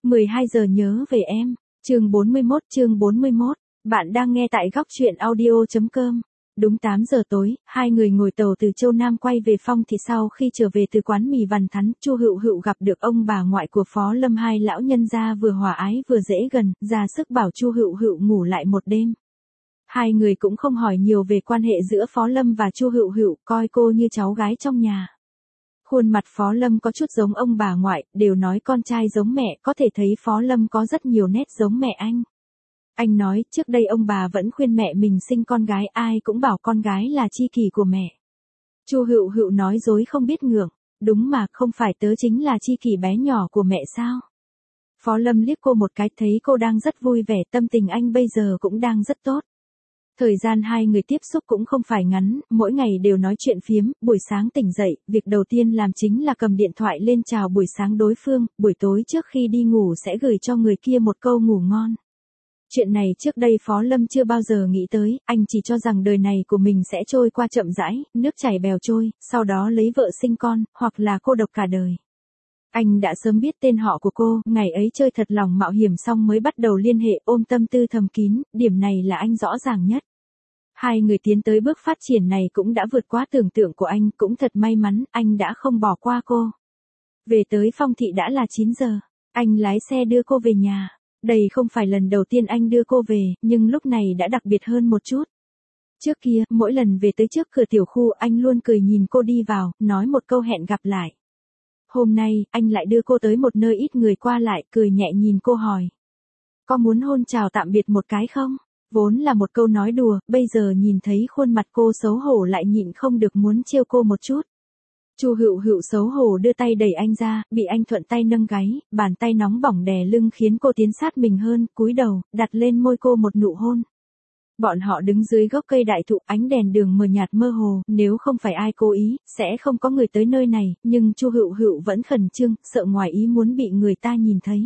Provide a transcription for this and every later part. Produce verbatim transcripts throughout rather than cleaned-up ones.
mười hai giờ nhớ về em, chương bốn mươi mốt chương bốn mươi mốt, bạn đang nghe tại góc truyện audio.com. Đúng tám giờ tối, hai người ngồi tàu từ Châu Nam quay về Phong Thị. Sau khi trở về từ quán mì Vằn Thắn, Chu Hựu Hựu gặp được ông bà ngoại của Phó Lâm. Hai lão nhân gia vừa hòa ái vừa dễ gần, ra sức bảo Chu Hựu Hựu ngủ lại một đêm. Hai người cũng không hỏi nhiều về quan hệ giữa Phó Lâm và Chu Hựu Hựu, coi cô như cháu gái trong nhà. Khuôn mặt Phó Lâm có chút giống ông bà ngoại, đều nói con trai giống mẹ, có thể thấy Phó Lâm có rất nhiều nét giống mẹ anh. Anh nói, trước đây ông bà vẫn khuyên mẹ mình sinh con gái, ai cũng bảo con gái là chi kỷ của mẹ. Chu Hựu Hựu nói dối không biết ngượng, đúng mà, không phải tớ chính là chi kỷ bé nhỏ của mẹ sao? Phó Lâm liếc cô một cái, thấy cô đang rất vui vẻ, tâm tình anh bây giờ cũng đang rất tốt. Thời gian hai người tiếp xúc cũng không phải ngắn, mỗi ngày đều nói chuyện phiếm. Buổi sáng tỉnh dậy, việc đầu tiên làm chính là cầm điện thoại lên chào buổi sáng đối phương, buổi tối trước khi đi ngủ sẽ gửi cho người kia một câu ngủ ngon. Chuyện này trước đây Phó Lâm chưa bao giờ nghĩ tới, anh chỉ cho rằng đời này của mình sẽ trôi qua chậm rãi, nước chảy bèo trôi, sau đó lấy vợ sinh con, hoặc là cô độc cả đời. Anh đã sớm biết tên họ của cô, ngày ấy chơi thật lòng mạo hiểm xong mới bắt đầu liên hệ, ôm tâm tư thầm kín, điểm này là anh rõ ràng nhất. Hai người tiến tới bước phát triển này cũng đã vượt quá tưởng tượng của anh, cũng thật may mắn, anh đã không bỏ qua cô. Về tới Phong Thị đã là chín giờ, anh lái xe đưa cô về nhà. Đây không phải lần đầu tiên anh đưa cô về, nhưng lúc này đã đặc biệt hơn một chút. Trước kia, mỗi lần về tới trước cửa tiểu khu anh luôn cười nhìn cô đi vào, nói một câu hẹn gặp lại. Hôm nay, anh lại đưa cô tới một nơi ít người qua lại, cười nhẹ nhìn cô hỏi. Có muốn hôn chào tạm biệt một cái không? Vốn là một câu nói đùa, bây giờ nhìn thấy khuôn mặt cô xấu hổ lại nhịn không được muốn trêu cô một chút. Chu Hựu Hựu xấu hổ đưa tay đẩy anh ra, bị anh thuận tay nâng gáy, bàn tay nóng bỏng đè lưng khiến cô tiến sát mình hơn, cúi đầu, đặt lên môi cô một nụ hôn. Bọn họ đứng dưới gốc cây đại thụ, ánh đèn đường mờ nhạt mơ hồ, nếu không phải ai cố ý, sẽ không có người tới nơi này, nhưng Chu Hựu Hựu vẫn khẩn trương, sợ ngoài ý muốn bị người ta nhìn thấy.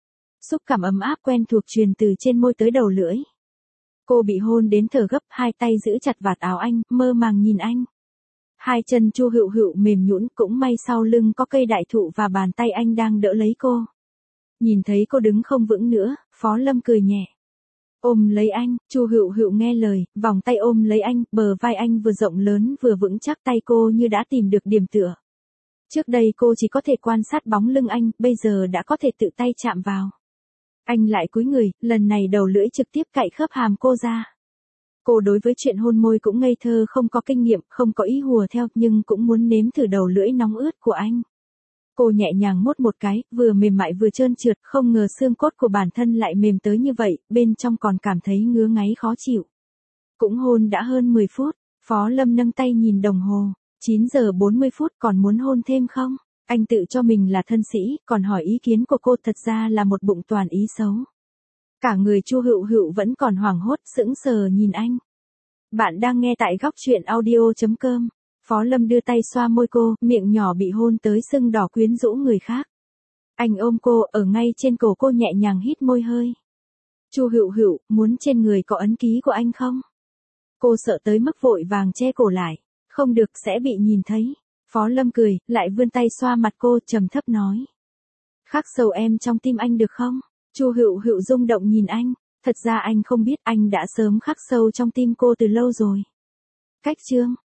Xúc cảm ấm áp quen thuộc truyền từ trên môi tới đầu lưỡi. Cô bị hôn đến thở gấp, hai tay giữ chặt vạt áo anh, mơ màng nhìn anh. Hai chân Chu Hựu Hựu mềm nhũn, cũng may sau lưng có cây đại thụ và bàn tay anh đang đỡ lấy cô. Nhìn thấy cô đứng không vững nữa, Phó Lâm cười nhẹ. Ôm lấy anh, Chu Hựu Hựu nghe lời, vòng tay ôm lấy anh, bờ vai anh vừa rộng lớn vừa vững chắc, tay cô như đã tìm được điểm tựa. Trước đây cô chỉ có thể quan sát bóng lưng anh, bây giờ đã có thể tự tay chạm vào. Anh lại cúi người, lần này đầu lưỡi trực tiếp cạy khớp hàm cô ra. Cô đối với chuyện hôn môi cũng ngây thơ, không có kinh nghiệm, không có ý hùa theo, nhưng cũng muốn nếm thử đầu lưỡi nóng ướt của anh. Cô nhẹ nhàng mốt một cái, vừa mềm mại vừa trơn trượt, không ngờ xương cốt của bản thân lại mềm tới như vậy, bên trong còn cảm thấy ngứa ngáy khó chịu. Cũng hôn đã hơn mười phút, Phó Lâm nâng tay nhìn đồng hồ, chín giờ bốn mươi phút, còn muốn hôn thêm không? Anh tự cho mình là thân sĩ, còn hỏi ý kiến của cô, thật ra là một bụng toàn ý xấu. Cả người Chu Hựu Hựu vẫn còn hoảng hốt, sững sờ nhìn anh. Bạn đang nghe tại góc truyện audio.com. Phó Lâm đưa tay xoa môi cô, miệng nhỏ bị hôn tới sưng đỏ quyến rũ người khác. Anh ôm cô, ở ngay trên cổ cô nhẹ nhàng hít môi hơi. Chu Hựu Hựu, muốn trên người có ấn ký của anh không? Cô sợ tới mức vội vàng che cổ lại. Không được, sẽ bị nhìn thấy. Phó Lâm cười, lại vươn tay xoa mặt cô, trầm thấp nói. Khắc sâu em trong tim anh được không? Chu Hựu Hựu rung động nhìn anh, thật ra anh không biết, anh đã sớm khắc sâu trong tim cô từ lâu rồi. Cách chương